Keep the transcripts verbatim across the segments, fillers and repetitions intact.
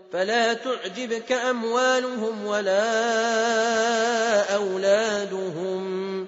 فلا تعجبك أموالهم ولا أولادهم،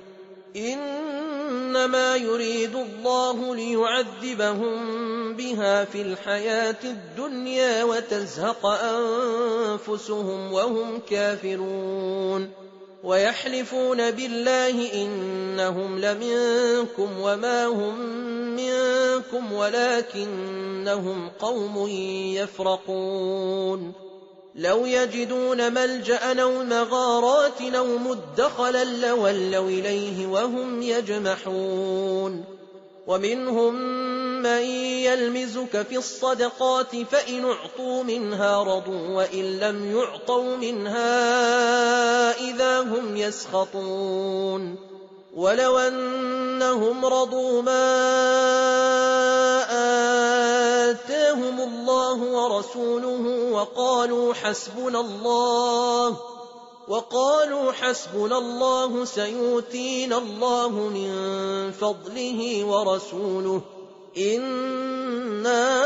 إنما يريد الله ليعذبهم بها في الحياة الدنيا وتزهق أنفسهم وهم كافرون. ويحلفون بالله إنهم لمنكم وما هم منكم ولكنهم قوم يفرقون. لو يجدون ملجأ أو مغارات أو مدخلا لولوا إليه وهم يجمحون. ومنهم من يلمزك في الصدقات فإن اعطوا منها رضوا وإن لم يعطوا منها إذا هم يسخطون. ولو أنهم رضوا ما آتاهم الله ورسوله وقالوا حسبنا الله وقالوا حسبنا الله سيؤتينا الله من فضله ورسوله إنا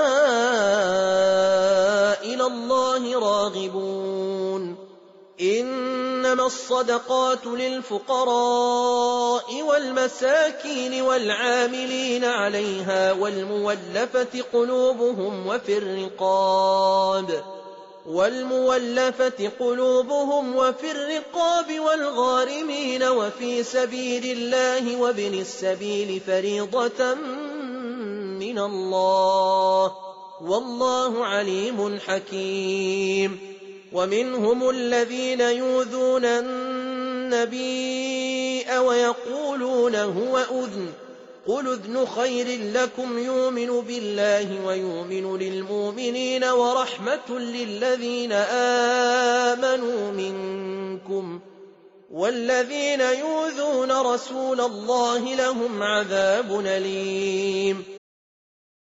إلى الله راغبون. إنما الصدقات للفقراء والمساكين والعاملين عليها والمولفة قلوبهم وفي الرقاب والمولفة قلوبهم وفي الرقاب والغارمين وفي سبيل الله وابن السبيل فريضة من الله والله عليم حكيم. ومنهم الذين يؤذون النبي ويقولون هو أذن قل أذن خير لكم يؤمن بالله ويؤمن للمؤمنين ورحمة للذين آمنوا منكم والذين يؤذون رسول الله لهم عذاب أليم.